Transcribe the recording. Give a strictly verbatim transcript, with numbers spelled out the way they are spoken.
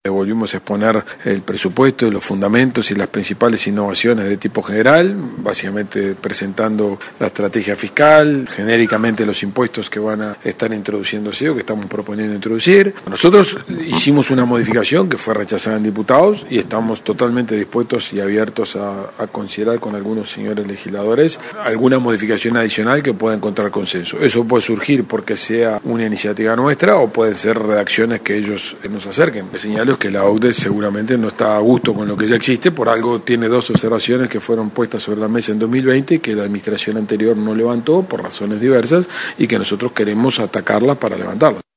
Volvimos a exponer el presupuesto, los fundamentos y las principales innovaciones de tipo general, básicamente presentando la estrategia fiscal, genéricamente los impuestos que van a estar introduciéndose o que estamos proponiendo introducir. Nosotros hicimos una modificación que fue rechazada en diputados y estamos totalmente dispuestos y abiertos a, a considerar con algunos señores legisladores alguna modificación adicional que pueda encontrar consenso. Eso puede surgir porque sea una iniciativa nuestra o pueden ser redacciones que ellos nos acerquen. Señalo que la O C D E seguramente no está a gusto con lo que ya existe, por algo tiene dos observaciones que fueron puestas sobre la mesa en dos mil veinte y que la administración anterior no levantó por razones diversas y que nosotros queremos atacarlas para levantarlas.